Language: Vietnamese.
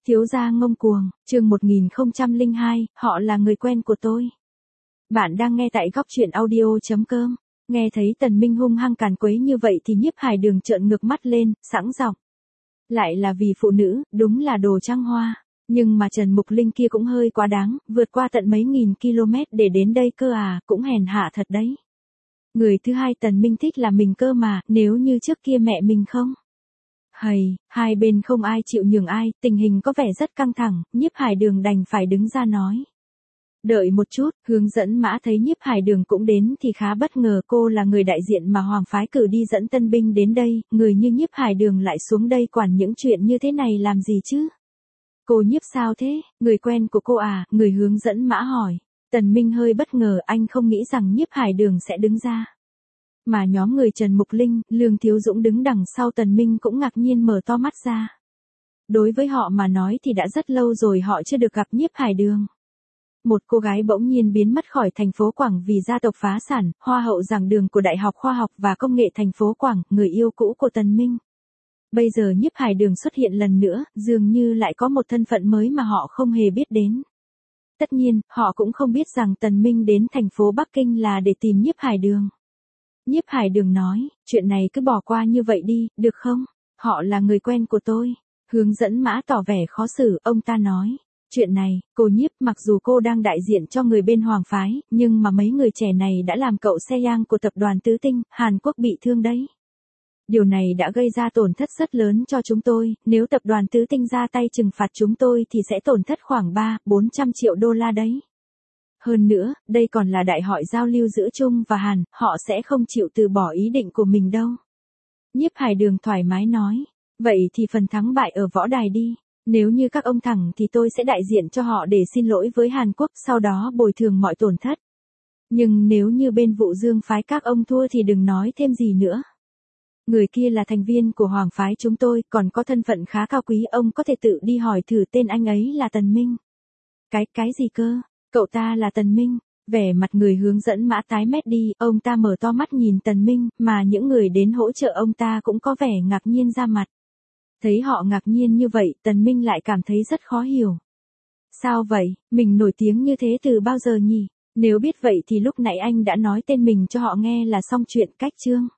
Thiếu gia ngông cuồng, chương 1002, họ là người quen của tôi. Bạn đang nghe tại góc truyện audio.com. Nghe thấy Tần Minh hung hăng càn quấy như vậy thì Nhiếp Hải Đường trợn ngược mắt lên, sẵn giọng. Lại là vì phụ nữ, đúng là đồ trăng hoa. Nhưng mà Trần Mục Linh kia cũng hơi quá đáng, vượt qua tận mấy nghìn km để đến đây cơ à, cũng hèn hạ thật đấy. Người thứ hai Tần Minh thích là mình cơ mà, nếu như trước kia mẹ mình không. Hầy, hai bên không ai chịu nhường ai, tình hình có vẻ rất căng thẳng, Nhiếp Hải Đường đành phải đứng ra nói. Đợi một chút, hướng dẫn mã thấy Nhiếp Hải Đường cũng đến thì khá bất ngờ, cô là người đại diện mà Hoàng phái cử đi dẫn tân binh đến đây, người như Nhiếp Hải Đường lại xuống đây quản những chuyện như thế này làm gì chứ? Cô Nhiếp sao thế, người quen của cô à, người hướng dẫn mã hỏi. Tần Minh hơi bất ngờ, anh không nghĩ rằng Nhiếp Hải Đường sẽ đứng ra. Mà nhóm người Trần Mục Linh, Lương Thiếu Dũng đứng đằng sau Tần Minh cũng ngạc nhiên mở to mắt ra. Đối với họ mà nói thì đã rất lâu rồi họ chưa được gặp Nhiếp Hải Đường. Một cô gái bỗng nhiên biến mất khỏi thành phố Quảng vì gia tộc phá sản, hoa hậu giảng đường của Đại học Khoa học và Công nghệ thành phố Quảng, người yêu cũ của Tần Minh. Bây giờ Nhiếp Hải Đường xuất hiện lần nữa, dường như lại có một thân phận mới mà họ không hề biết đến. Tất nhiên, họ cũng không biết rằng Tần Minh đến thành phố Bắc Kinh là để tìm Nhiếp Hải Đường. Nhiếp Hải Đường nói, chuyện này cứ bỏ qua như vậy đi, được không? Họ là người quen của tôi. Hướng dẫn mã tỏ vẻ khó xử, ông ta nói. Chuyện này, cô Nhiếp, mặc dù cô đang đại diện cho người bên Hoàng phái, nhưng mà mấy người trẻ này đã làm cậu xe yang của tập đoàn Tứ Tinh, Hàn Quốc bị thương đấy. Điều này đã gây ra tổn thất rất lớn cho chúng tôi, nếu tập đoàn Tứ Tinh ra tay trừng phạt chúng tôi thì sẽ tổn thất khoảng 300-400 triệu đô la đấy. Hơn nữa, đây còn là đại hội giao lưu giữa Trung và Hàn, họ sẽ không chịu từ bỏ ý định của mình đâu. Nhiếp Hải Đường thoải mái nói, vậy thì phần thắng bại ở võ đài đi. Nếu như các ông thẳng thì tôi sẽ đại diện cho họ để xin lỗi với Hàn Quốc, sau đó bồi thường mọi tổn thất. Nhưng nếu như bên Vũ Dương phái các ông thua thì đừng nói thêm gì nữa. Người kia là thành viên của Hoàng phái chúng tôi, còn có thân phận khá cao quý, ông có thể tự đi hỏi thử tên anh ấy là Tần Minh. Cái gì cơ? Cậu ta là Tần Minh. Vẻ mặt người hướng dẫn mã tái mét đi, ông ta mở to mắt nhìn Tần Minh, mà những người đến hỗ trợ ông ta cũng có vẻ ngạc nhiên ra mặt. Thấy họ ngạc nhiên như vậy, Tần Minh lại cảm thấy rất khó hiểu. Sao vậy, mình nổi tiếng như thế từ bao giờ nhỉ? Nếu biết vậy thì lúc nãy anh đã nói tên mình cho họ nghe là xong chuyện, cách chương.